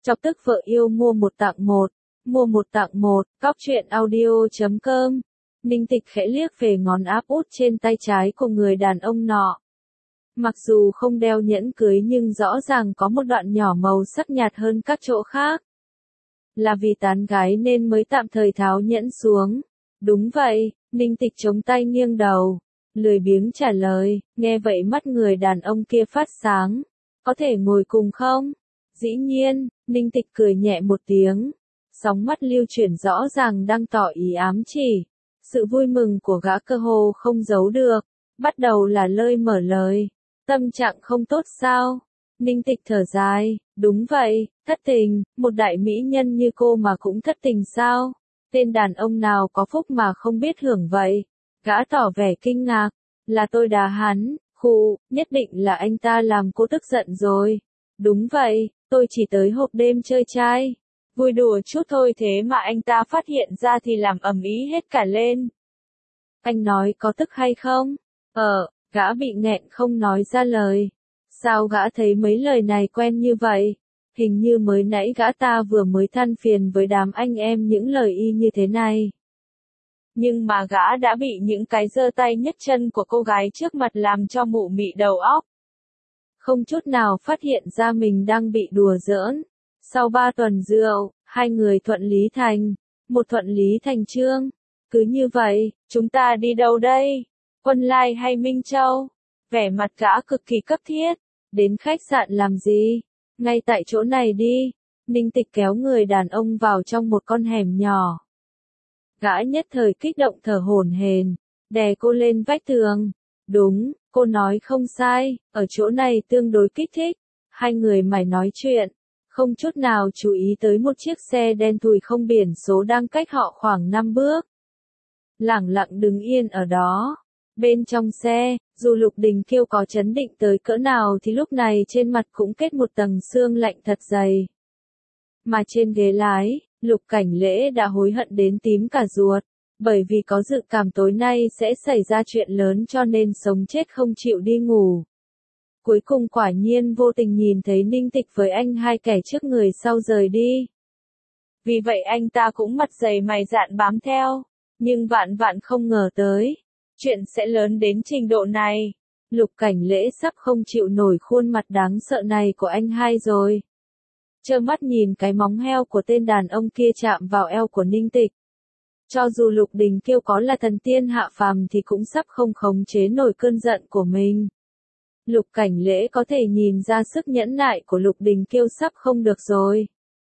Chọc tức vợ yêu mua một tặng một. Mua một tặng một, cóc truyện audio.com. Ninh Tịch khẽ liếc về ngón áp út trên tay trái của người đàn ông nọ. Mặc dù không đeo nhẫn cưới nhưng rõ ràng có một đoạn nhỏ màu sắc nhạt hơn các chỗ khác. Là vì tán gái nên mới tạm thời tháo nhẫn xuống. Đúng vậy, Ninh Tịch chống tay nghiêng đầu, lười biếng trả lời, nghe vậy mắt người đàn ông kia phát sáng. Có thể ngồi cùng không? Dĩ nhiên, Ninh Tịch cười nhẹ một tiếng. Sóng mắt lưu chuyển rõ ràng đang tỏ ý ám chỉ. Sự vui mừng của gã cơ hồ không giấu được. Bắt đầu là lời mở lời. Tâm trạng không tốt sao? Ninh Tịch thở dài, đúng vậy, thất tình, một đại mỹ nhân như cô mà cũng thất tình sao? Tên đàn ông nào có phúc mà không biết hưởng vậy? Gã tỏ vẻ kinh ngạc, là tôi đá hắn, khụ, nhất định là anh ta làm cô tức giận rồi. Đúng vậy, tôi chỉ tới hộp đêm chơi trai. Vui đùa chút thôi thế mà anh ta phát hiện ra thì làm ầm ĩ hết cả lên. Anh nói có tức hay không? Gã bị nghẹn không nói ra lời. Sao gã thấy mấy lời này quen như vậy? Hình như mới nãy gã ta vừa mới than phiền với đám anh em những lời y như thế này. Nhưng mà gã đã bị những cái giơ tay nhấc chân của cô gái trước mặt làm cho mụ mị đầu óc. Không chút nào phát hiện ra mình đang bị đùa giỡn. Sau 3 tuần rượu, hai người thuận lý thành, một thuận lý thành chương. Cứ như vậy, chúng ta đi đâu đây? Quân Lai hay Minh Châu? Vẻ mặt gã cực kỳ cấp thiết. Đến khách sạn làm gì? Ngay tại chỗ này đi. Ninh Tịch kéo người đàn ông vào trong một con hẻm nhỏ. Gã nhất thời kích động thở hổn hển, đè cô lên vách tường. Đúng, cô nói không sai, ở chỗ này tương đối kích thích. Hai người mải nói chuyện, không chút nào chú ý tới một chiếc xe đen thui không biển số đang cách họ khoảng 5 bước. Lẳng lặng đứng yên ở đó. Bên trong xe, dù Lục Đình Kiêu có chấn định tới cỡ nào thì lúc này trên mặt cũng kết một tầng sương lạnh thật dày. Mà trên ghế lái, Lục Cảnh Lễ đã hối hận đến tím cả ruột, bởi vì có dự cảm tối nay sẽ xảy ra chuyện lớn cho nên sống chết không chịu đi ngủ. Cuối cùng quả nhiên vô tình nhìn thấy Ninh Tịch với anh hai kẻ trước người sau rời đi. Vì vậy anh ta cũng mặt dày mày dạn bám theo, nhưng vạn vạn không ngờ tới. Chuyện sẽ lớn đến trình độ này. Lục Cảnh Lễ sắp không chịu nổi khuôn mặt đáng sợ này của anh hai rồi. Trơ mắt nhìn cái móng heo của tên đàn ông kia chạm vào eo của Ninh Tịch. Cho dù Lục Đình Kiêu có là thần tiên hạ phàm thì cũng sắp không khống chế nổi cơn giận của mình. Lục Cảnh Lễ có thể nhìn ra sức nhẫn nại của Lục Đình Kiêu sắp không được rồi.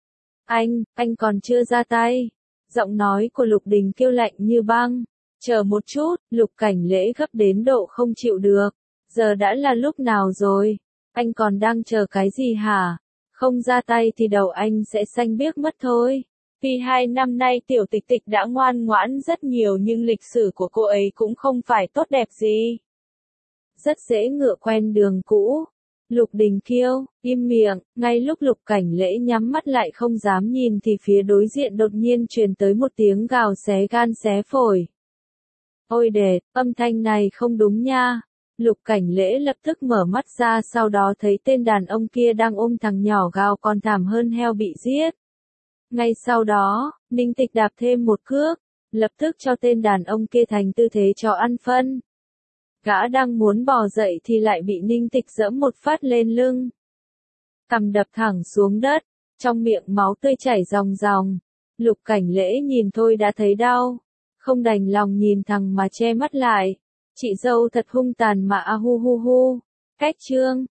Anh còn chưa ra tay. Giọng nói của Lục Đình Kiêu lạnh như băng. Chờ một chút, Lục Cảnh Lễ gấp đến độ không chịu được. Giờ đã là lúc nào rồi? Anh còn đang chờ cái gì hả? Không ra tay thì đầu anh sẽ xanh biếc mất thôi. Vì 2 năm nay Tiểu Tịch Tịch đã ngoan ngoãn rất nhiều nhưng lịch sử của cô ấy cũng không phải tốt đẹp gì. Rất dễ ngựa quen đường cũ. Lục Đình Kiêu, im miệng. Ngay lúc Lục Cảnh Lễ nhắm mắt lại không dám nhìn thì phía đối diện đột nhiên truyền tới một tiếng gào xé gan xé phổi. Ôi đệt, âm thanh này không đúng nha. Lục Cảnh Lễ lập tức mở mắt ra sau đó thấy tên đàn ông kia đang ôm thằng nhỏ gào còn thảm hơn heo bị giết. Ngay sau đó, Ninh Tịch đạp thêm một cước, lập tức cho tên đàn ông kia thành tư thế chó ăn phân. Gã đang muốn bò dậy thì lại bị Ninh Tịch giẫm một phát lên lưng. Cằm đập thẳng xuống đất, trong miệng máu tươi chảy ròng ròng. Lục Cảnh Lễ nhìn thôi đã thấy đau. Không đành lòng nhìn thằng mà che mắt lại. Chị dâu thật hung tàn mà a hu hu hu. Cách chương.